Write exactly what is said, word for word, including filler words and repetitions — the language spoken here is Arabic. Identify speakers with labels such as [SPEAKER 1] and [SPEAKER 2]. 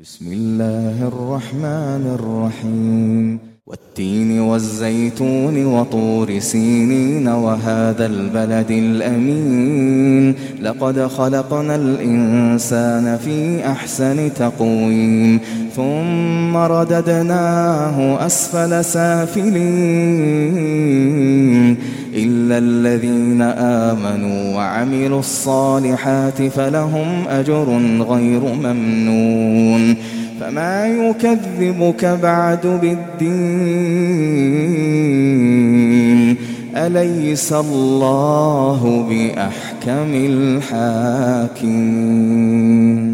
[SPEAKER 1] بسم الله الرحمن الرحيم والتين والزيتون وطور سينين وهذا البلد الأمين لقد خلقنا الإنسان في أحسن تقويم ثم رددناه أسفل سافلين إلا الذين آمنوا وعملوا الصالحات فلهم أجر غير ممنون فما يكذبك بعد بالدين أليس الله بأحكم الحاكمين.